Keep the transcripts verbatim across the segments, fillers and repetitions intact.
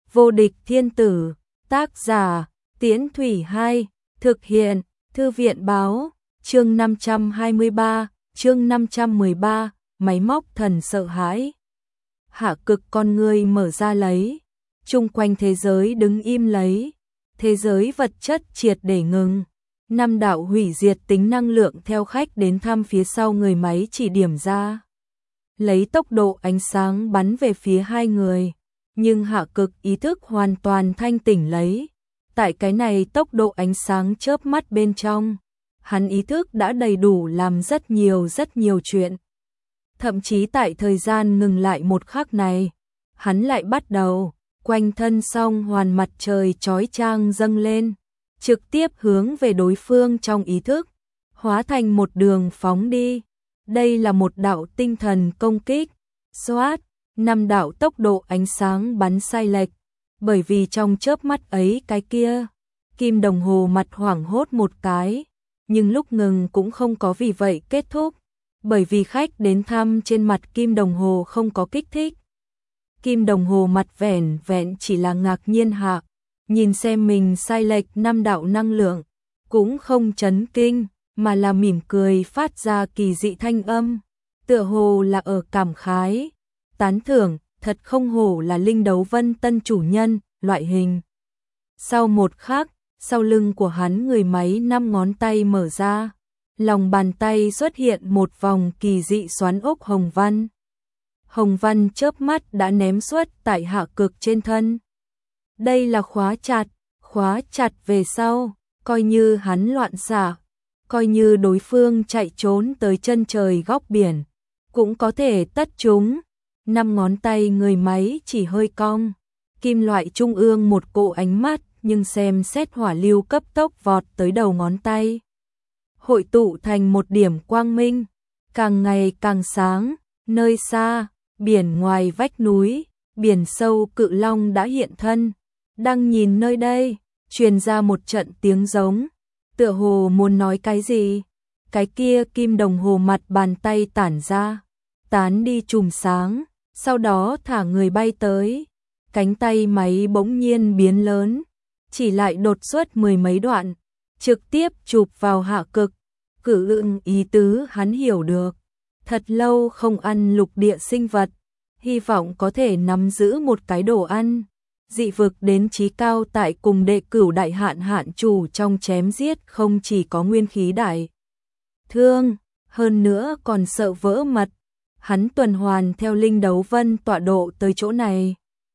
Vô địch thiên tử, tác giả, Tiễn Thủy Hai, thực hiện, Thư viện báo, chương năm trăm hai mươi ba, chương năm trăm mười ba, máy móc thần sợ hãi. Hạ Cực con người mở ra lấy, chung quanh thế giới đứng im lấy, thế giới vật chất triệt để ngừng. Năm đạo hủy diệt tính năng lượng theo khách đến thăm phía sau người máy chỉ điểm ra. Lấy tốc độ ánh sáng bắn về phía hai người, nhưng Hạ Cực ý thức hoàn toàn thanh tỉnh lấy. Tại cái này tốc độ ánh sáng chớp mắt bên trong, hắn ý thức đã đầy đủ làm rất nhiều rất nhiều chuyện. Thậm chí tại thời gian ngừng lại một khắc này, hắn lại bắt đầu, quanh thân song hoàn mặt trời chói chang dâng lên, trực tiếp hướng về đối phương trong ý thức, hóa thành một đường phóng đi. Đây là một đạo tinh thần công kích. Xoát, năm đạo tốc độ ánh sáng bắn sai lệch, bởi vì trong chớp mắt ấy cái kia, kim đồng hồ mặt hoảng hốt một cái, nhưng lúc ngừng cũng không có vì vậy kết thúc, bởi vì khách đến thăm trên mặt kim đồng hồ không có kích thích. Kim đồng hồ mặt vẻn vẹn chỉ là ngạc nhiên hạ, nhìn xem mình sai lệch năm đạo năng lượng, cũng không chấn kinh, mà là mỉm cười phát ra kỳ dị thanh âm, tựa hồ là ở cảm khái, tán thưởng, thật không hổ là Linh Đấu Vân tân chủ nhân, loại hình. Sau một khắc, sau lưng của hắn người máy năm ngón tay mở ra, lòng bàn tay xuất hiện một vòng kỳ dị xoắn ốc hồng văn. Hồng văn chớp mắt đã ném xuất tại Hạ Cực trên thân. Đây là khóa chặt, khóa chặt về sau, coi như hắn loạn xạ, coi như đối phương chạy trốn tới chân trời góc biển, cũng có thể tất chúng. Năm ngón tay người máy chỉ hơi cong, kim loại trung ương một cỗ ánh mắt, nhưng xem xét hỏa lưu cấp tốc vọt tới đầu ngón tay. Hội tụ thành một điểm quang minh, càng ngày càng sáng, nơi xa, biển ngoài vách núi, biển sâu cự long đã hiện thân, đang nhìn nơi đây, truyền ra một trận tiếng giống, tựa hồ muốn nói cái gì. Cái kia kim đồng hồ mặt bàn tay tản ra, tán đi chùm sáng, sau đó thả người bay tới, cánh tay máy bỗng nhiên biến lớn, chỉ lại đột xuất mười mấy đoạn, trực tiếp chụp vào Hạ Cực. Cử ưng ý tứ hắn hiểu được, thật lâu không ăn lục địa sinh vật, hy vọng có thể nắm giữ một cái đồ ăn. Dị vực đến chí cao tại cùng đệ cửu đại hạn hạn chủ trong chém giết không chỉ có nguyên khí đại thương, hơn nữa còn sợ vỡ mật. Hắn tuần hoàn theo Linh Đấu Vân tọa độ tới chỗ này,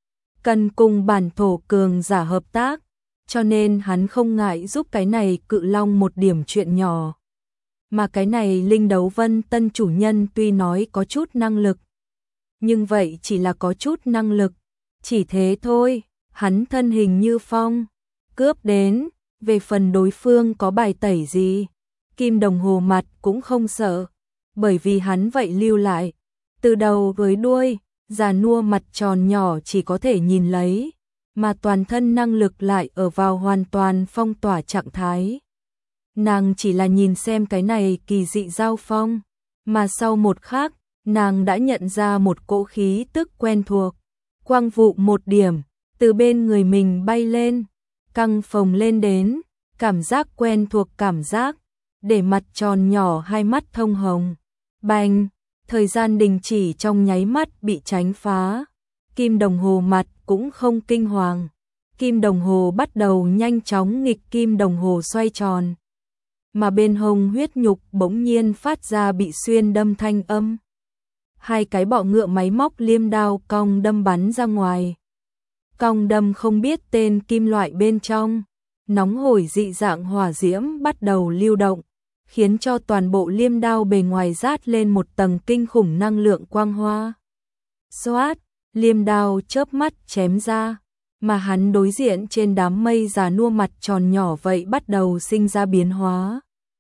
cần cùng bản thổ cường giả hợp tác, cho nên hắn không ngại giúp cái này cự long một điểm chuyện nhỏ. Mà cái này Linh Đấu Vân tân chủ nhân tuy nói có chút năng lực, nhưng vậy chỉ là có chút năng lực, chỉ thế thôi. Hắn thân hình như phong, cướp đến, về phần đối phương có bài tẩy gì, kim đồng hồ mặt cũng không sợ, bởi vì hắn vậy lưu lại, từ đầu với đuôi, già nua mặt tròn nhỏ chỉ có thể nhìn lấy, mà toàn thân năng lực lại ở vào hoàn toàn phong tỏa trạng thái. Nàng chỉ là nhìn xem cái này kỳ dị giao phong, mà sau một khắc, nàng đã nhận ra một cỗ khí tức quen thuộc, quang vụ một điểm, từ bên người mình bay lên, căng phồng lên đến, cảm giác quen thuộc cảm giác, để mặt tròn nhỏ hai mắt thông hồng. Bành, thời gian đình chỉ trong nháy mắt bị tránh phá, kim đồng hồ mặt cũng không kinh hoàng, kim đồng hồ bắt đầu nhanh chóng nghịch kim đồng hồ xoay tròn, mà bên hông huyết nhục bỗng nhiên phát ra bị xuyên đâm thanh âm. Hai cái bọ ngựa máy móc liêm đao cong đâm bắn ra ngoài. Cong đâm không biết tên kim loại bên trong, nóng hổi dị dạng hỏa diễm bắt đầu lưu động, khiến cho toàn bộ liêm đao bề ngoài rát lên một tầng kinh khủng năng lượng quang hoa. Xoát, liêm đao chớp mắt chém ra, mà hắn đối diện trên đám mây già nua mặt tròn nhỏ vậy bắt đầu sinh ra biến hóa.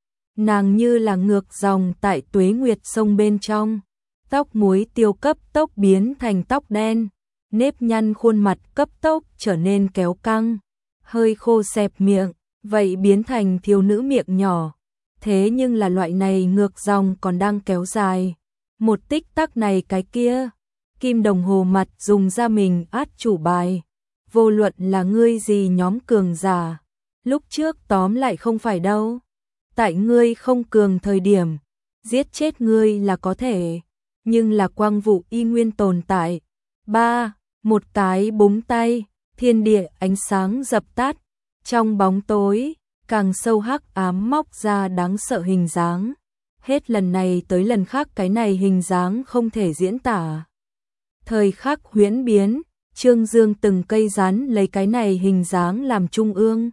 Nàng như là ngược dòng tại tuế nguyệt sông bên trong, tóc muối tiêu cấp tốc biến thành tóc đen, nếp nhăn khuôn mặt cấp tốc trở nên kéo căng, hơi khô xẹp miệng, vậy biến thành thiếu nữ miệng nhỏ. Thế nhưng là loại này ngược dòng còn đang kéo dài, một tích tắc này cái kia, kim đồng hồ mặt dùng ra mình át chủ bài, vô luận là ngươi gì nhóm cường giả, lúc trước tóm lại không phải đâu. Tại ngươi không cường thời điểm, giết chết ngươi là có thể, nhưng là quang vụ y nguyên tồn tại. Ba, một cái búng tay, thiên địa ánh sáng dập tắt, trong bóng tối, càng sâu hắc ám móc ra đáng sợ hình dáng. Hết lần này tới lần khác cái này hình dáng không thể diễn tả. Thời khắc huyễn biến, Trương Dương từng cây rắn lấy cái này hình dáng làm trung ương.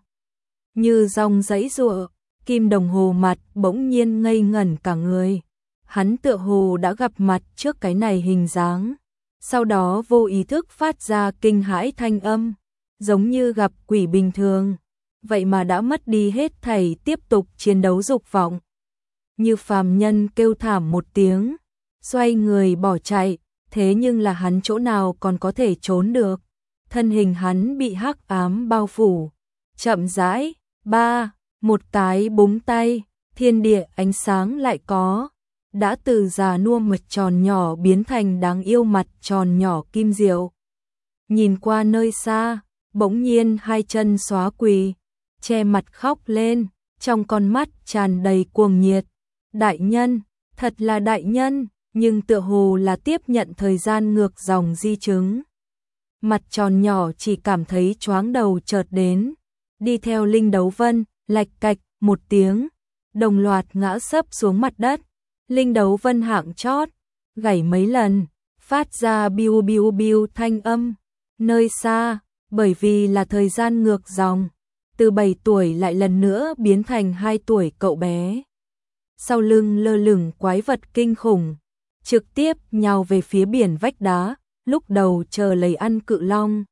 Như dòng dãy giụa, Kim Đồng Hồ mặt bỗng nhiên ngây ngẩn cả người. Hắn tựa hồ đã gặp mặt trước cái này hình dáng. Sau đó vô ý thức phát ra kinh hãi thanh âm, giống như gặp quỷ bình thường. Vậy mà đã mất đi hết thảy tiếp tục chiến đấu dục vọng. Như phàm nhân kêu thảm một tiếng, xoay người bỏ chạy, thế nhưng là hắn chỗ nào còn có thể trốn được. Thân hình hắn bị hắc ám bao phủ, chậm rãi, ba, một cái búng tay, thiên địa ánh sáng lại có, đã từ già nua mặt tròn nhỏ biến thành đáng yêu mặt tròn nhỏ kim diệu. Nhìn qua nơi xa, bỗng nhiên hai chân xóa quỳ, che mặt khóc lên, trong con mắt tràn đầy cuồng nhiệt. Đại nhân, thật là đại nhân, nhưng tựa hồ là tiếp nhận thời gian ngược dòng di chứng. Mặt tròn nhỏ chỉ cảm thấy choáng đầu chợt đến, đi theo Linh Đấu Vân, lạch cạch một tiếng, đồng loạt ngã sấp xuống mặt đất. Linh Đấu Vân hạng chót, gảy mấy lần, phát ra biu biu biu thanh âm. Nơi xa, bởi vì là thời gian ngược dòng, từ bảy tuổi lại lần nữa biến thành hai tuổi cậu bé. Sau lưng lơ lửng quái vật kinh khủng, trực tiếp nhào về phía biển vách đá, lúc đầu chờ lấy ăn cự long.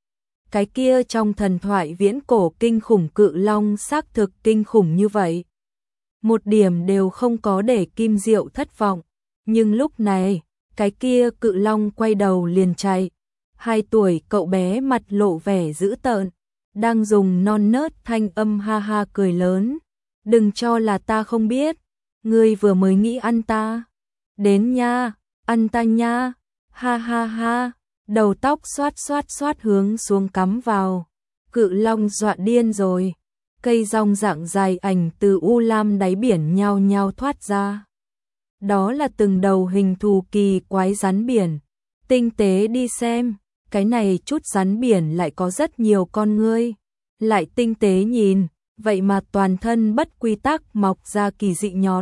Cái kia trong thần thoại viễn cổ kinh khủng cự long xác thực kinh khủng như vậy. Một điểm đều không có để Kim Diệu thất vọng, nhưng lúc này, cái kia cự long quay đầu liền chạy. Hai tuổi cậu bé mặt lộ vẻ dữ tợn, đang dùng non nớt thanh âm ha ha cười lớn. Đừng cho là ta không biết, ngươi vừa mới nghĩ ăn ta. Đến nha, ăn ta nha, ha ha ha, đầu tóc xoát xoát xoát hướng xuống cắm vào. Cự long dọa điên rồi, cây rong dạng dài ảnh từ u lam đáy biển nhao nhao thoát ra. Đó là từng đầu hình thù kỳ quái rắn biển, tinh tế đi xem. Cái này chút rắn biển lại có rất nhiều con ngươi, lại tinh tế nhìn, vậy mà toàn thân bất quy tắc mọc ra kỳ dị nhọt.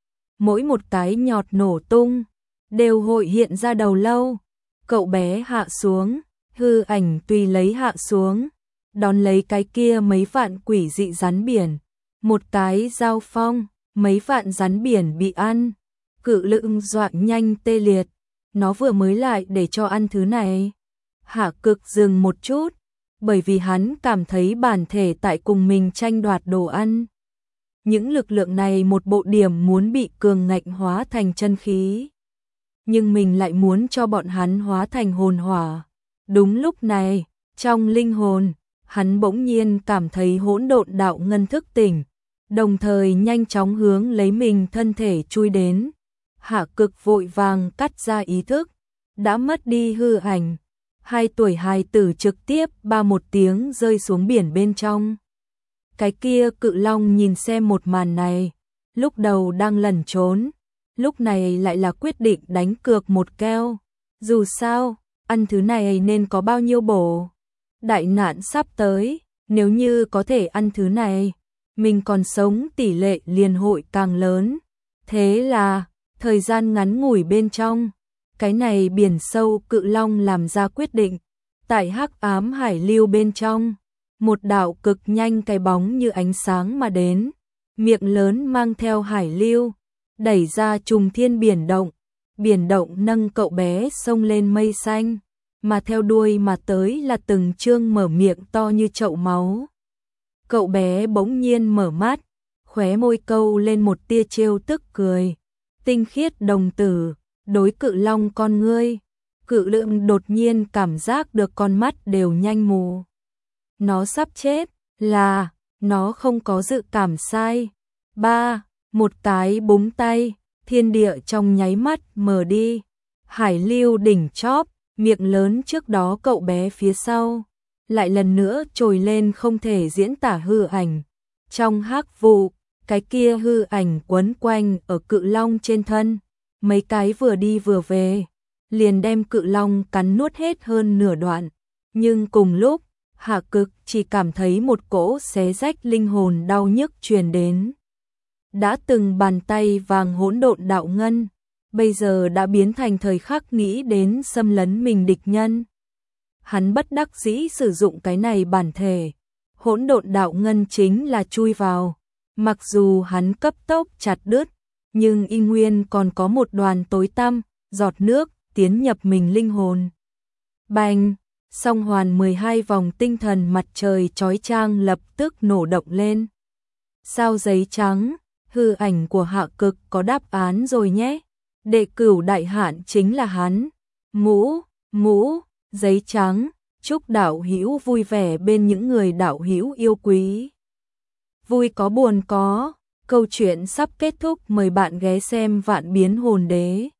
Mỗi một cái nhọt nổ tung, đều hội hiện ra đầu lâu. Cậu bé hạ xuống, hư ảnh tùy lấy hạ xuống, đón lấy cái kia mấy vạn quỷ dị rắn biển. Một cái giao phong, mấy vạn rắn biển bị ăn, cự lượng dọa nhanh tê liệt. Nó vừa mới lại để cho ăn thứ này. Hạ Cực dừng một chút, bởi vì hắn cảm thấy bản thể tại cùng mình tranh đoạt đồ ăn. Những lực lượng này một bộ điểm muốn bị cường ngạnh hóa thành chân khí, nhưng mình lại muốn cho bọn hắn hóa thành hồn hỏa. Đúng lúc này, trong linh hồn, hắn bỗng nhiên cảm thấy hỗn độn đạo ngân thức tỉnh, đồng thời nhanh chóng hướng lấy mình thân thể chui đến. Hạ Cực vội vàng cắt ra ý thức, đã mất đi hư ảnh. Hai tuổi hài tử trực tiếp ba một tiếng rơi xuống biển bên trong. Cái kia cự long nhìn xem một màn này, lúc đầu đang lẩn trốn, lúc này lại là quyết định đánh cược một keo. Dù sao, ăn thứ này nên có bao nhiêu bổ. Đại nạn sắp tới, nếu như có thể ăn thứ này, mình còn sống tỷ lệ liền hội càng lớn. Thế là, thời gian ngắn ngủi bên trong, cái này biển sâu cự long làm ra quyết định. Tại hắc ám hải lưu bên trong, một đạo cực nhanh cái bóng như ánh sáng mà đến, miệng lớn mang theo hải lưu, đẩy ra trùng thiên biển động. Biển động nâng cậu bé xông lên mây xanh, mà theo đuôi mà tới là từng chương mở miệng to như chậu máu. Cậu bé bỗng nhiên mở mắt, khóe môi câu lên một tia trêu tức cười. Tinh khiết đồng tử, đối cự long con ngươi. Cự lượng đột nhiên cảm giác được con mắt đều nhanh mù. Nó sắp chết, là, nó không có dự cảm sai. Ba, một cái búng tay, thiên địa trong nháy mắt mở đi. Hải lưu đỉnh chóp, miệng lớn trước đó cậu bé phía sau, lại lần nữa trồi lên không thể diễn tả hư ảnh. Trong hắc vụ, cái kia hư ảnh quấn quanh ở cự long trên thân, mấy cái vừa đi vừa về, liền đem cự long cắn nuốt hết hơn nửa đoạn. Nhưng cùng lúc, Hạ Cực chỉ cảm thấy một cỗ xé rách linh hồn đau nhức truyền đến. Đã từng bàn tay vàng hỗn độn đạo ngân, bây giờ đã biến thành thời khắc nghĩ đến xâm lấn mình địch nhân. Hắn bất đắc dĩ sử dụng cái này bản thể, hỗn độn đạo ngân chính là chui vào. Mặc dù hắn cấp tốc chặt đứt, nhưng y nguyên còn có một đoàn tối tăm, giọt nước, tiến nhập mình linh hồn. Bành! Song hoàn mười hai vòng tinh thần mặt trời chói chang lập tức nổ động lên. Sao giấy trắng, hư ảnh của Hạ Cực có đáp án rồi nhé. Đệ cửu đại hạn chính là hắn. Mũ, mũ, giấy trắng, chúc đạo hữu vui vẻ bên những người đạo hữu yêu quý. Vui có buồn có, câu chuyện sắp kết thúc, mời bạn ghé xem Vạn Biến Hồn Đế.